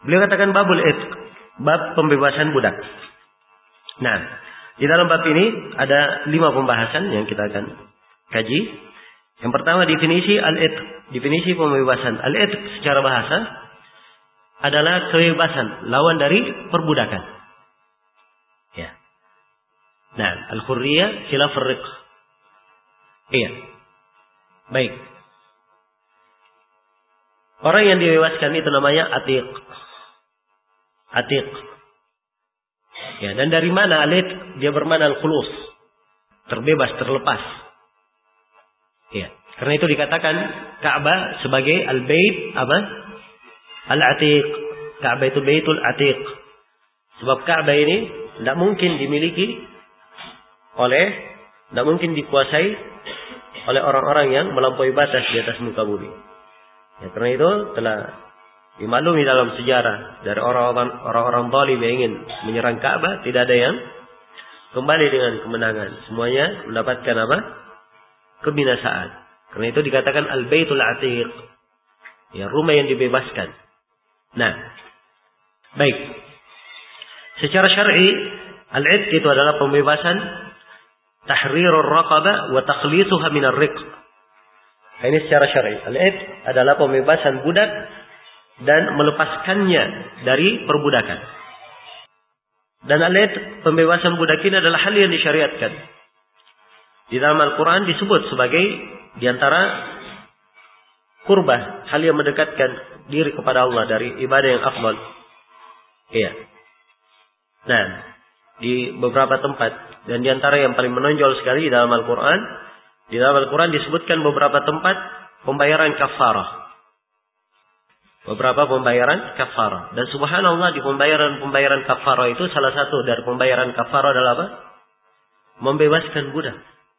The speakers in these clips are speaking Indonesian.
Beliau katakan babul itq, bab pembebasan budak. Nah, di dalam bab ini ada 5 pembahasan yang kita akan kaji. Yang pertama definisi al-itq, definisi pembebasan. Al-itq secara bahasa adalah kebebasan, lawan dari perbudakan. Ya. Nah, al-hurriyah khilaf ar-riq. Iya. Baik. Orang yang dibebaskan itu namanya atiq. Atiq. Ya, dan dari mana al-itq? Dia bermakna al-khulus. Terbebas, terlepas. Ya. Karena itu dikatakan Ka'bah sebagai al-bait apa? Al-atiq. Ka'bah itu baitul atiq. Sebab Ka'bah ini tidak mungkin dimiliki tidak mungkin dikuasai oleh orang-orang yang melampaui batas di atas muka bumi. Ya, karena itu telah dimaklumi dalam sejarah dari orang-orang zalim yang ingin menyerang Ka'bah, tidak ada yang kembali dengan kemenangan. Semuanya mendapatkan apa? Kebinasaan. Karena itu dikatakan al-baitul atiq. Ya, rumah yang dibebaskan. Nah, baik. Secara syar'i, al-itq itu adalah pembebasan tahrirur raqabah wa takhlisuha minar riq. Ini secara syar'i. Al-itq adalah pembebasan budak dan melepaskannya dari perbudakan. Dan al-itq, pembebasan budak ini adalah hal yang disyariatkan. Di dalam Al-Quran disebut sebagai diantara qurbah, hal yang mendekatkan diri kepada Allah dari ibadah yang afdal. Iya. Nah, di beberapa tempat dan diantara yang paling menonjol sekali di dalam Al-Quran, disebutkan beberapa tempat pembayaran kafarah. Beberapa pembayaran kafarah. Dan subhanallah, di pembayaran kafarah itu salah satu dari pembayaran kafarah adalah apa? Membebaskan budak.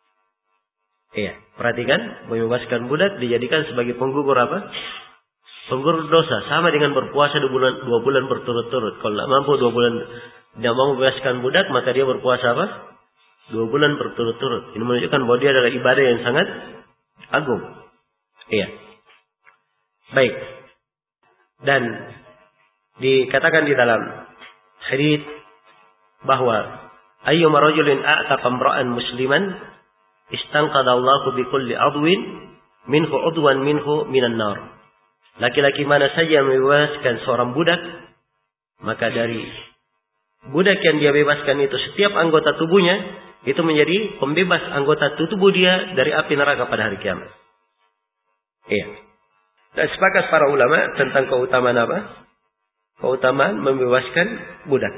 Iya, perhatikan, membebaskan budak dijadikan sebagai penggugur apa? Penggugur dosa, sama dengan berpuasa 2 bulan berturut-turut. Kalau tidak mampu 2 bulan tidak mau membebaskan budak, maka dia berpuasa apa? 2 bulan berturut-turut. Ini menunjukkan bahwa dia adalah ibadah yang sangat agung. Iya. Baik. Dan dikatakan di dalam hadits bahwa ayyuma rajulin a'taqa imra'an musliman istanqadallahu bikulli adwin minhu udwan minhu minan nar. Laki-laki mana saja yang membebaskan seorang budak, maka dari budak yang dia bebaskan itu setiap anggota tubuhnya itu menjadi pembebas anggota tubuh dia dari api neraka pada hari kiamat. Iya. Dan sepakat para ulama tentang keutamaan apa? Keutamaan membebaskan budak.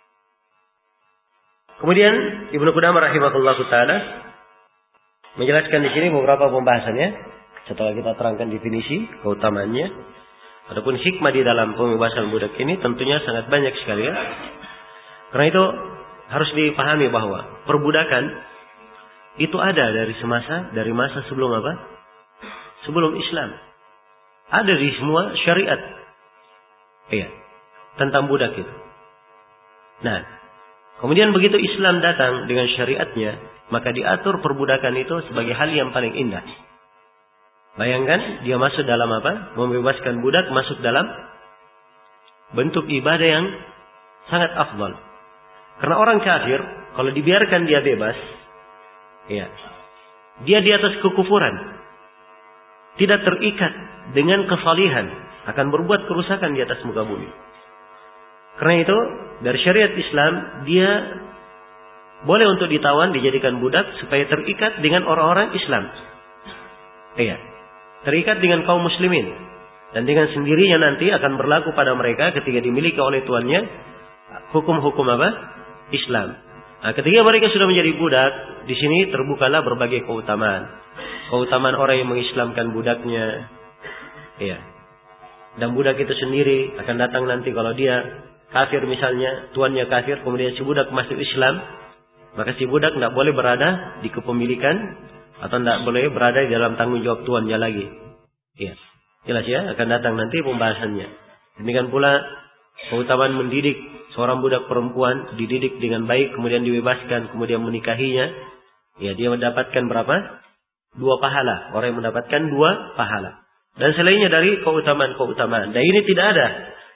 Kemudian Ibnu Qudamah rahimahullahu taala menjelaskan di sini beberapa pembahasannya. Setelah kita terangkan definisi keutamaannya, adapun hikmah di dalam pembebasan budak ini tentunya sangat banyak sekali ya. Karena itu harus dipahami bahwa perbudakan itu ada dari masa sebelum apa? Sebelum Islam. Ada di semua syariat. Iya, tentang budak itu. Nah, kemudian begitu Islam datang dengan syariatnya, maka diatur perbudakan itu sebagai hal yang paling indah. Bayangkan dia masuk dalam apa? Membebaskan budak masuk dalam bentuk ibadah yang sangat afdal. Karena orang kafir kalau dibiarkan dia bebas, ya, dia di atas kekufuran, tidak terikat dengan kesalihan, akan berbuat kerusakan di atas muka bumi. Karena itu dari syariat Islam dia boleh untuk ditawan, dijadikan budak supaya terikat dengan orang-orang Islam. Iya. Terikat dengan kaum muslimin. Dan dengan sendirinya nanti akan berlaku pada mereka ketika dimiliki oleh tuannya hukum-hukum apa? Islam. Nah, ketika mereka sudah menjadi budak, di sini terbukalah berbagai keutamaan. Keutamaan orang yang mengislamkan budaknya. Iya. Dan budak itu sendiri akan datang nanti kalau dia kafir misalnya, tuannya kafir, kemudian si budak masuk Islam, maka si budak tidak boleh berada di kepemilikan atau tidak boleh berada di dalam tanggung jawab tuannya lagi. Ya, jelas ya, akan datang nanti pembahasannya. Demikian pula keutamaan mendidik seorang budak perempuan, dididik dengan baik, kemudian dibebaskan, kemudian menikahinya. Ya, dia mendapatkan berapa? 2 pahala. Orang yang mendapatkan 2 pahala. Dan selainnya dari keutamaan-keutamaan. Dan ini tidak ada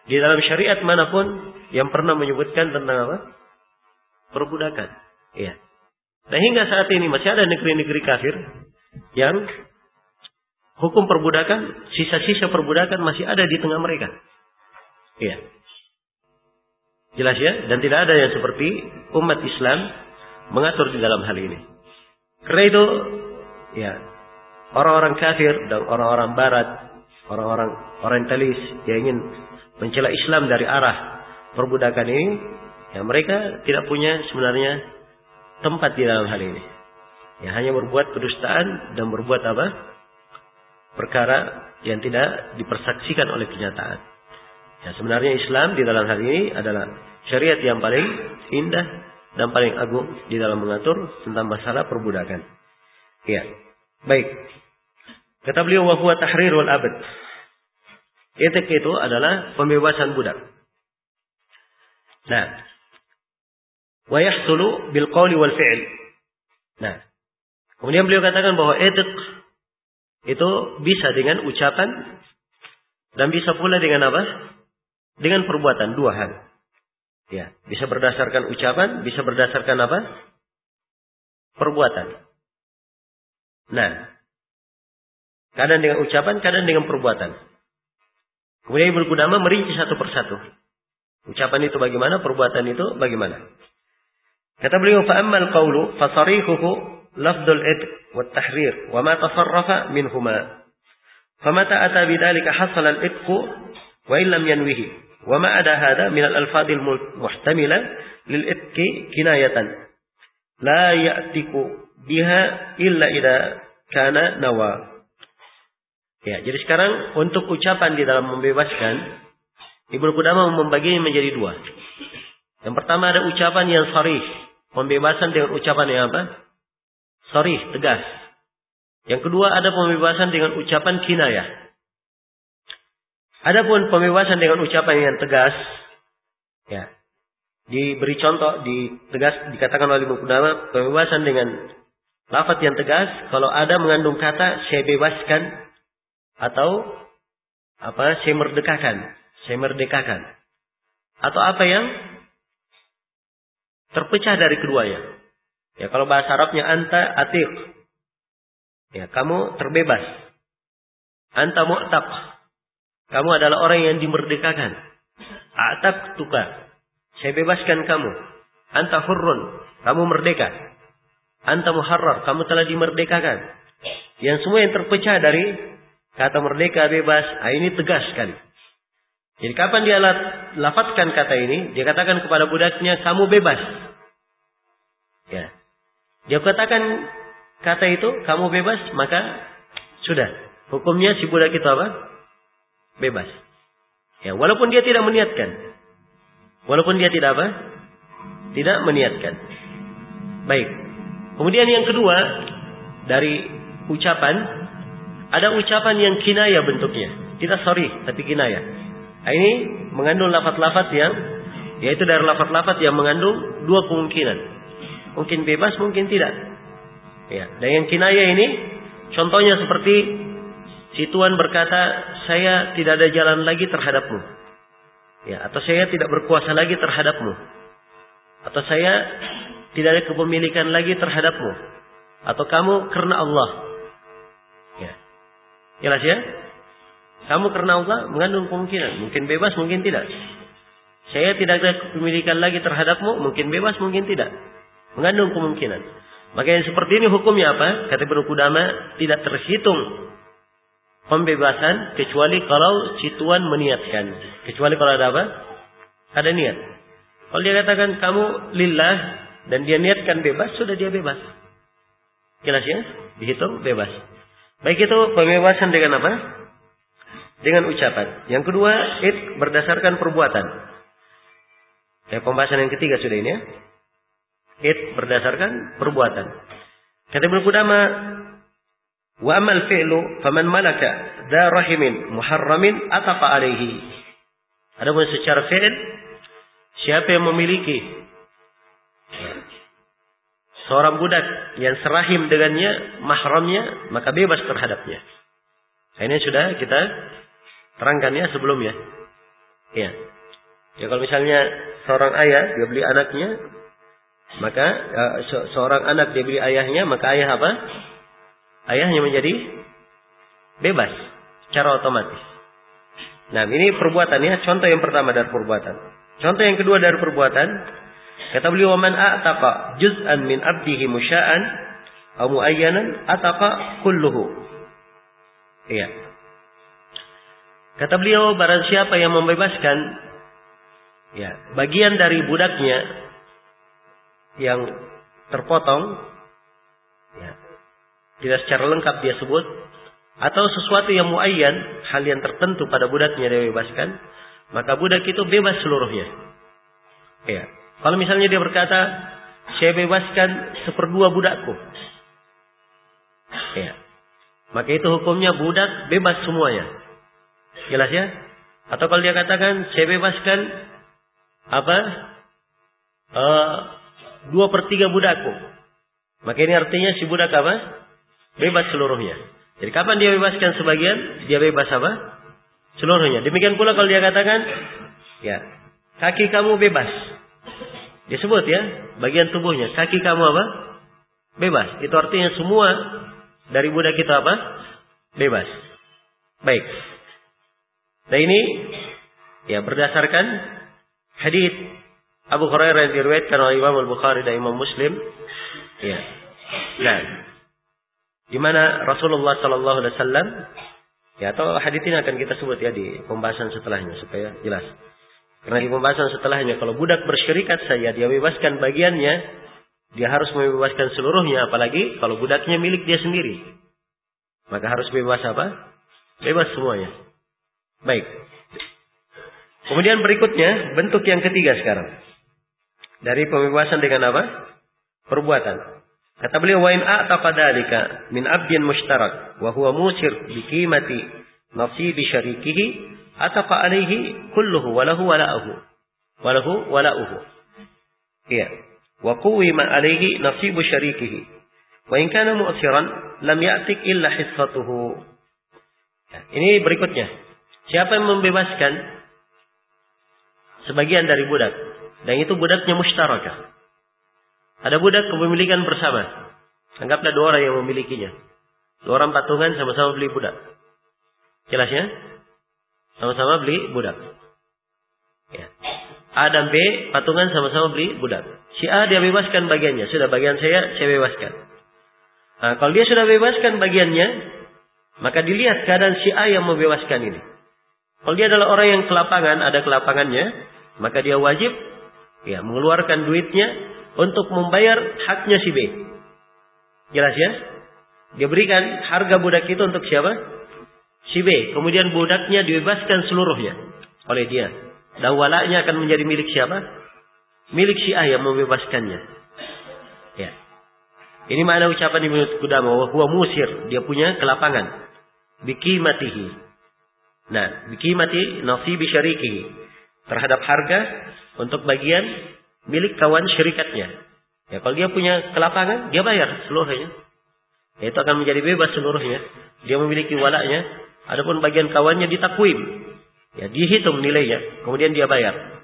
di dalam syariat manapun yang pernah menyebutkan tentang apa? Perbudakan. Iya. Dan hingga saat ini masih ada negeri-negeri kafir yang hukum perbudakan, sisa-sisa perbudakan masih ada di tengah mereka. Iya. Jelas ya? Dan tidak ada yang seperti umat Islam mengatur di dalam hal ini. Karena itu, ya, orang-orang kafir dan orang-orang barat, orang-orang orientalis yang ingin mencela Islam dari arah perbudakan ini, ya mereka tidak punya sebenarnya tempat di dalam hal ini. Ya, hanya berbuat kedustaan dan berbuat apa? Perkara yang tidak dipersaksikan oleh kenyataan. Ya, sebenarnya Islam di dalam hal ini adalah syariat yang paling indah dan paling agung di dalam mengatur tentang masalah perbudakan. Ya. Baik. Kata beliau wa huwa tahrirul abd. Etik itu adalah pembebasan budak. Nah, wa yahsulu bil qawli wal fi'l. Nah, kemudian beliau katakan bahwa etik itu bisa dengan ucapan dan bisa pula dengan apa? Dengan perbuatan, dua hal. Ya, bisa berdasarkan ucapan, bisa berdasarkan apa? Perbuatan. Nah, kadang dengan ucapan, kadang dengan perbuatan. Kemudian Ibnu Qudamah merinci satu persatu. Ucapan itu bagaimana, perbuatan itu bagaimana. Kata beliau, fa'ammal qawlu fasarihuhu lafdul itq wa tahrir wa ma tasarrafa minhuma. Famata ata bidzalika hasala al-itq wa illam yanwihi. Wa ma ada hada min al-alfadil muhtamila lil itq kinayatan. La ya'tiku biha illa idza kana nawa. Ya, jadi sekarang untuk ucapan di dalam membebaskan, Ibnu Qudamah membaginya menjadi dua. Yang pertama ada ucapan yang sharih, pembebasan dengan ucapan yang apa? Sharih, tegas. Yang kedua ada pembebasan dengan ucapan kinayah. Adapun pembebasan dengan ucapan yang tegas, ya, diberi contoh, dikatakan oleh Ibnu Qudamah, pembebasan dengan lafaz yang tegas, kalau ada mengandung kata saya bebaskan atau apa saya merdekakan, atau apa yang terpecah dari keduanya. Ya, kalau bahasa Arabnya anta atiq, ya kamu terbebas. Anta mu'taq, kamu adalah orang yang dimerdekakan. A'taq tuka, saya bebaskan kamu. Anta hurrun, kamu merdeka. Anta muharrar, kamu telah dimerdekakan. Yang semua yang terpecah dari kata merdeka, bebas, ini tegas sekali. Jadi kapan dia lafadzkan kata ini, dia katakan kepada budaknya, kamu bebas. Ya. Dia katakan kata itu, kamu bebas, maka sudah. Hukumnya si budak itu apa? Bebas. Ya, walaupun dia tidak meniatkan. Walaupun dia tidak apa? Tidak meniatkan. Baik. Kemudian yang kedua, dari ucapan, ada ucapan yang kinayah bentuknya. Tidak sorry, tapi kinayah. Ini mengandung lafaz-lafaz yang, yaitu dari lafaz-lafaz yang mengandung dua kemungkinan. Mungkin bebas, mungkin tidak. Ya. Dan yang kinayah ini, contohnya seperti si tuan berkata, saya tidak ada jalan lagi terhadapmu. Ya, atau saya tidak berkuasa lagi terhadapmu. Atau saya tidak ada kepemilikan lagi terhadapmu. Atau kamu karena Allah. Ya. Jelas ya? Kamu karena Allah mengandung kemungkinan. Mungkin bebas, mungkin tidak. Saya tidak ada kepemilikan lagi terhadapmu. Mungkin bebas, mungkin tidak. Mengandung kemungkinan. Maka yang seperti ini hukumnya apa? Kata Ibnu Qudamah, tidak terhitung pembebasan kecuali kalau si tuan meniatkan. Kecuali kalau ada apa? Ada niat. Kalau dia katakan kamu lillah dan dia niatkan bebas, sudah dia bebas. Jelas ya? Dihitung bebas. Baik, itu pembebasan dengan apa? Dengan ucapan. Yang kedua, berdasarkan perbuatan. Ya, pembahasan yang ketiga sudah ini ya. Berdasarkan perbuatan. Kata Ibnu Qudamah, wa amal fi'lu faman malaka dha rahimin muharramin ataqa alaihi. Adapun secara fi'il, siapa yang memiliki seorang budak yang serahim dengannya, mahramnya, maka bebas terhadapnya. Ini sudah kita terangkan ya sebelumnya. Ya. Ya kalau misalnya seorang ayah dia beli anaknya, maka seorang anak dia beli ayahnya, maka ayah apa? Ayahnya menjadi bebas secara otomatis. Nah, ini perbuatannya, contoh yang pertama dari perbuatan. Contoh yang kedua dari perbuatan, kata beliau, "Man a'taqa juz'an min 'abdihi musya'an aw mu'ayyanan ataqa kulluhu." Iya. Kata beliau, barang siapa yang membebaskan bagian dari budaknya yang terpotong, tidak secara lengkap dia sebut, atau sesuatu yang muayyan, hal yang tertentu pada budaknya dia bebaskan, maka budak itu bebas seluruhnya. Ya. Kalau misalnya dia berkata, saya bebaskan 1/2 budakku, maka itu hukumnya budak bebas semuanya. Jelas ya? Atau kalau dia katakan, saya bebaskan 2/3 budakku, maka ini artinya si budak bebas seluruhnya. Jadi kapan dia bebaskan sebagian, dia bebas seluruhnya. Demikian pula kalau dia katakan, kaki kamu bebas. Dia sebut bagian tubuhnya, kaki kamu bebas. Itu artinya semua dari budak kita bebas. Baik. Nah ini berdasarkan hadis Abu Hurairah yang diriwayatkan oleh Imam Al-Bukhari dan Imam Muslim. Nah, di mana Rasulullah sallallahu alaihi wasallam atau hadis ini akan kita sebut di pembahasan setelahnya supaya jelas. Karena di pembahasan setelahnya kalau budak bersyirikat saja dia bebaskan bagiannya, dia harus membebaskan seluruhnya, apalagi kalau budaknya milik dia sendiri. Maka harus bebas Bebas semuanya. Baik. Kemudian berikutnya bentuk yang ketiga sekarang. Dari pembebasan dengan perbuatan. Kata beliau, wa in a'taqa dalika min 'abdin mushtarak wa huwa musir bi qimati nasibi syarikihi ataqa alaihi kulluhu wa lahu wala'uhu. Iya. Wa quwima alaihi nasibu syarikihi. Wa in kana mu'siran lam ya'tik illa hissatuhu. Ini berikutnya. Siapa yang membebaskan sebagian dari budak, dan itu budaknya mushtarakah. Ada budak kepemilikan bersama. Anggaplah 2 orang yang memilikinya. 2 orang patungan sama-sama beli budak. Jelas ya? Sama-sama beli budak. A dan B patungan sama-sama beli budak. Si A dia bebaskan bagiannya. Sudah bagian saya bebaskan. Nah, kalau dia sudah bebaskan bagiannya, maka dilihat keadaan si A yang membebaskan ini. Kalau dia adalah orang yang kelapangan, ada kelapangannya, maka dia wajib mengeluarkan duitnya untuk membayar haknya si B. Jelas ya? Dia berikan harga budak itu untuk siapa? Si B. Kemudian budaknya dibebaskan seluruhnya oleh dia. Dan walaknya akan menjadi milik siapa? Milik si A yang membebaskannya. Ya. Ini makna ucapan Ibnu Qudamah, wa huwa musir, dia punya kelapangan. Biqimatihi. Nah, biqimati nasibi syarikihi, terhadap harga untuk bagian milik kawan syirikatnya. Kalau dia punya kelapangan, dia bayar seluruhnya. Itu akan menjadi bebas seluruhnya. Dia memiliki walaknya. Adapun bagian kawannya ditakwim. Dihitung nilainya. Kemudian dia bayar.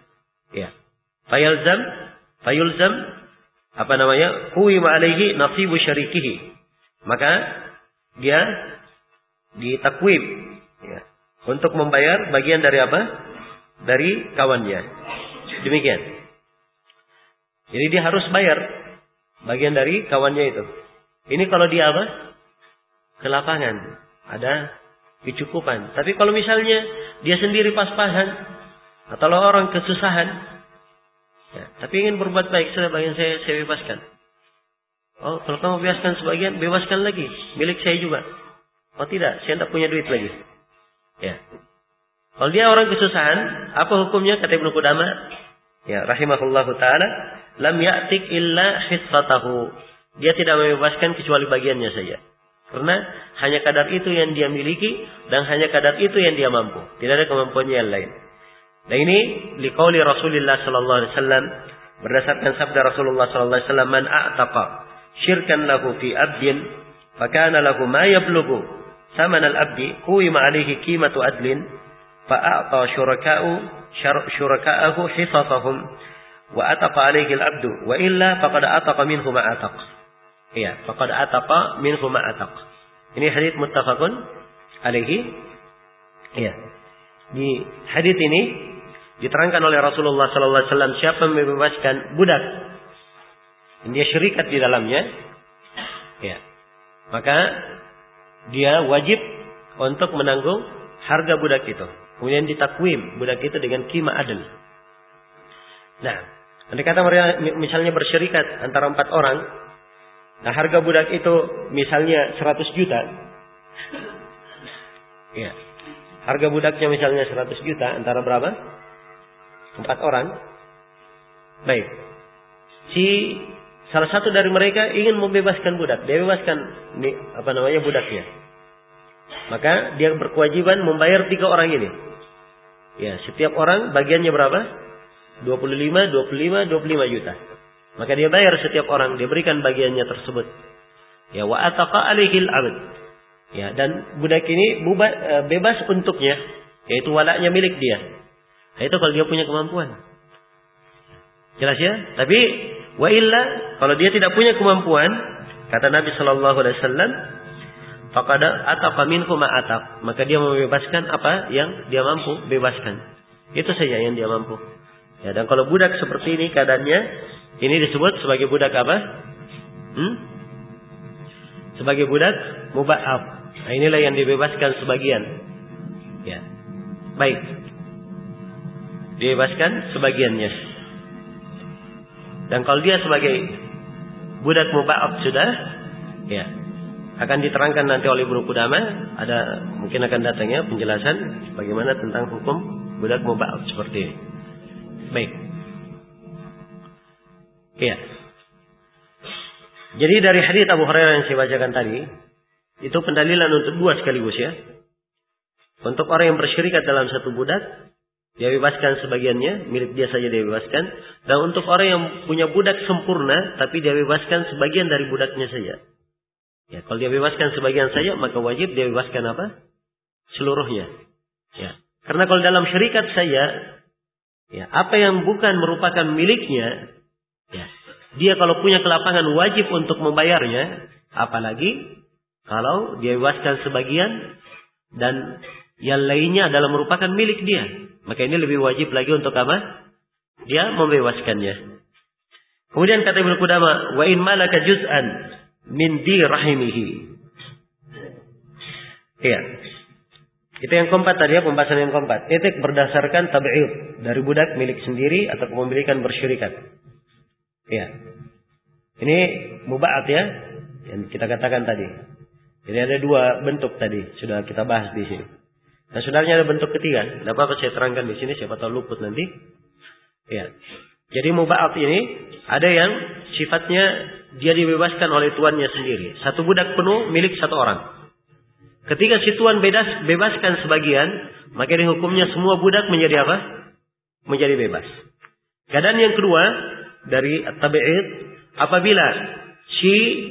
Fayulzam quwima alaihi nasibu syarikihi. Maka dia ditakwim untuk membayar bagian dari dari kawannya. Demikian. Jadi dia harus bayar bagian dari kawannya itu. Ini kalau dia kelapangan, ada kecukupan. Tapi kalau misalnya dia sendiri pas-pasan atau orang kesusahan, tapi ingin berbuat baik, sudah bagian saya bebaskan. Oh, kalau kamu bebaskan sebagian, bebaskan lagi, milik saya juga. Oh tidak, saya tidak punya duit lagi. Kalau dia orang kesusahan, apa hukumnya? Kata Ibnu Qudamah, rahimahullahu taala, lam ya'tik illa hissatahu. Dia tidak membebaskan kecuali bagiannya saja. Karena hanya kadar itu yang dia miliki dan hanya kadar itu yang dia mampu. Tidak ada kemampuannya yang lain. Dan ini liqauli Rasulullah sallallahu alaihi wasallam, berdasarkan sabda Rasulullah sallallahu alaihi wasallam, man a'taqa syirkan lahu fi abdin fa kana lahu ma yablughu saman al-abdi quwima alaihi qimatu adlin fa'ata syuraka'ahu hisafahum wa ataqa alaihi al-'abdu wa illa faqad ataqa minhu ma ataq. Iya, faqad ataqa minhu ma ataq. Ini hadits muttafaqun alaihi. Iya. Di hadits ini diterangkan oleh Rasulullah sallallahu alaihi wasallam siapa yang membebaskan budak dia syirikat di dalamnya, ya, maka dia wajib untuk menanggung harga budak itu. Kemudian ditakwim budak itu dengan qimah adil. Nah, andai kata misalnya bersyirikat antara 4 orang, nah harga budak itu misalnya 100 juta. Ya. Harga budaknya misalnya 100 juta antara berapa? 4 orang. Baik. Salah satu dari mereka ingin membebaskan budak. Dia bebaskan budaknya. Maka dia berkewajiban membayar 3 orang ini. Ya, setiap orang bagiannya berapa? 25 juta. Maka dia bayar setiap orang, dia berikan bagiannya tersebut. Ya, wa ataqa alaihil 'abd. Ya, dan budak ini bebas untuknya, yaitu walaknya milik dia. Nah, itu kalau dia punya kemampuan. Jelas ya? Tapi wa illa, kalau dia tidak punya kemampuan, kata Nabi sallallahu alaihi wasallam, faqad ataqa minhu ma ataq, maka dia membebaskan apa yang dia mampu bebaskan. Itu saja yang dia mampu. Ya, dan kalau budak seperti ini keadaannya, ini disebut sebagai budak apa? Sebagai budak muba'ab. Nah, inilah yang dibebaskan sebagian. Ya. Baik. Dibebaskan sebagiannya. Dan kalau dia sebagai budak muba'ab sudah, ya, akan diterangkan nanti oleh Ibnu Qudamah, mungkin akan datangnya penjelasan bagaimana tentang hukum budak muba'ab seperti ini. Baik. Ya. Jadi dari hadits Abu Hurairah yang saya bacakan tadi, itu pendalilan untuk 2 sekaligus ya. Untuk orang yang bersyirikat dalam satu budak, dia bebaskan sebagiannya, milik dia saja dia bebaskan. Dan untuk orang yang punya budak sempurna, tapi dia bebaskan sebagian dari budaknya saja. Ya, kalau dia bebaskan sebagian saja, maka wajib dia bebaskan apa? Seluruhnya. Ya. Karena kalau dalam syirikat saja, ya, apa yang bukan merupakan miliknya, ya, dia kalau punya kelapangan wajib untuk membayarnya, apalagi kalau dia bebaskan sebagian dan yang lainnya adalah merupakan milik dia, maka ini lebih wajib lagi untuk apa? Dia membebaskannya. Kemudian kata Ibnu Qudamah, wa in malaka juz'an min di rahimihi. Iya. Itu yang keempat tadi ya, pembahasan yang keempat. Itu berdasarkan tab'id, dari budak milik sendiri atau kepemilikan bersyirikat. Iya. Ini muba'at ya, yang kita katakan tadi. Jadi ada 2 bentuk tadi, sudah kita bahas di sini. Nah, sebenarnya ada bentuk ketiga. Tidak apa-apa saya terangkan di sini, siapa tahu luput nanti. Ya. Jadi muba'at ini ada yang sifatnya dia dibebaskan oleh tuannya sendiri. Satu budak penuh milik 1 orang. Ketika si tuan bebaskan sebagian, maka ini hukumnya semua budak menjadi apa? Menjadi bebas. Keadaan yang kedua dari at-tabi'id, apabila si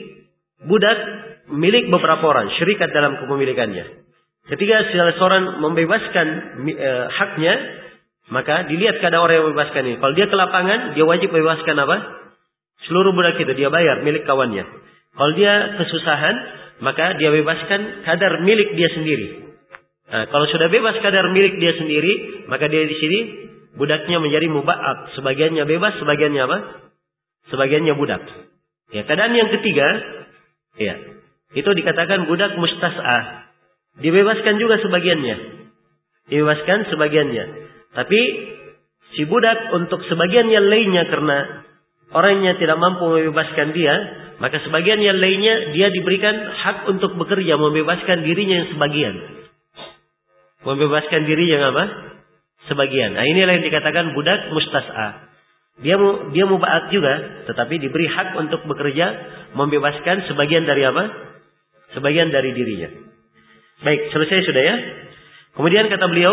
budak milik beberapa orang, syirikat dalam kepemilikannya. Ketika salah seorang membebaskan haknya, maka dilihat keadaan orang yang membebaskan ini. Kalau dia kelapangan, dia wajib membebaskan apa? Seluruh budak itu dia bayar milik kawannya. Kalau dia kesusahan, maka dia bebaskan kadar milik dia sendiri. Nah, kalau sudah bebas kadar milik dia sendiri, maka dia di sini budaknya menjadi muba'at. Sebagiannya bebas, sebagiannya apa? Sebagiannya budak. Ya, keadaan yang ketiga, ya, itu dikatakan budak mustas'ah. Dibebaskan juga sebagiannya. Dibebaskan sebagiannya. Tapi si budak untuk sebagian yang lainnya karena orangnya tidak mampu membebaskan dia, maka sebagian yang lainnya dia diberikan hak untuk bekerja membebaskan dirinya yang sebagian. Membebaskan diri yang apa? Sebagian. Nah, inilah yang dikatakan budak mustas'ah. Dia muba'at juga, tetapi diberi hak untuk bekerja membebaskan sebagian dari apa? Sebagian dari dirinya. Baik, selesai sudah ya. Kemudian kata beliau,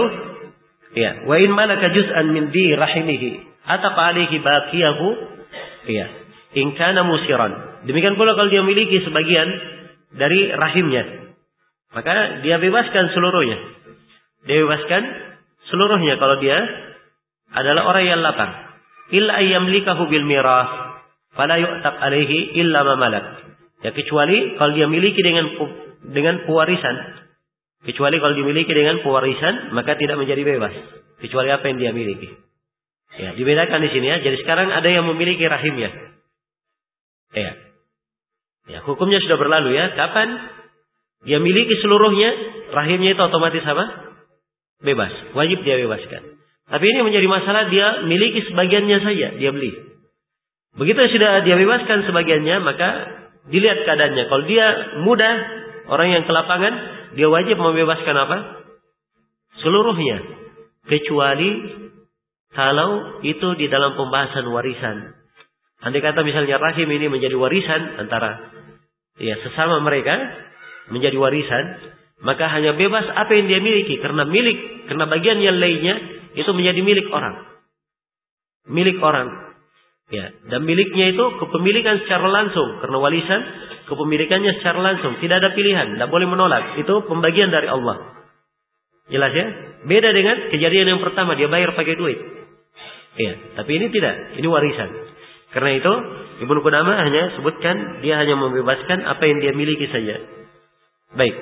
ya, wa in malaka juz'an min di rahimihi ataqa alayhi baqiyahu, ya, in kana musiran. Demikian pula kalau dia memiliki sebagian dari rahimnya, maka dia bebaskan seluruhnya. Dia bebaskan seluruhnya kalau dia adalah orang yang lapar. Illa ayyamlikahu bil mirah fala yu'tab alaihi illa ma malak. Ya, kecuali kalau dia miliki dengan pewarisan. Kecuali kalau dimiliki dengan pewarisan, maka tidak menjadi bebas. Kecuali apa yang dia miliki. Ya, dibedakan di sini ya. Jadi sekarang ada yang memiliki rahimnya. Ya. Ya, hukumnya sudah berlalu ya. Kapan dia miliki seluruhnya, rahimnya itu otomatis apa? Bebas. Wajib dia bebaskan. Tapi ini menjadi masalah, dia miliki sebagiannya saja, dia beli. Begitu sudah dia bebaskan sebagiannya, maka dilihat keadaannya. Kalau dia muda, orang yang kelapangan, dia wajib membebaskan apa? Seluruhnya. Kecuali kalau itu di dalam pembahasan warisan. Andai kata misalnya rahim ini menjadi warisan antara sesama mereka, menjadi warisan, maka hanya bebas apa yang dia miliki. Karena bagian yang lainnya itu menjadi milik orang. Milik orang. Ya, dan miliknya itu kepemilikan secara langsung. Karena warisan, kepemilikannya secara langsung. Tidak ada pilihan. Tidak boleh menolak. Itu pembagian dari Allah. Jelas ya? Beda dengan kejadian yang pertama. Dia bayar pakai duit. Ya, tapi ini tidak. Ini warisan. Karena itu, Ibnu Qudamah hanya sebutkan, dia hanya membebaskan apa yang dia miliki saja. Baik.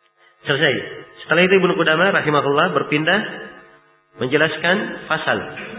Selesai. Setelah itu Ibnu Qudamah rahimahullah berpindah menjelaskan pasal.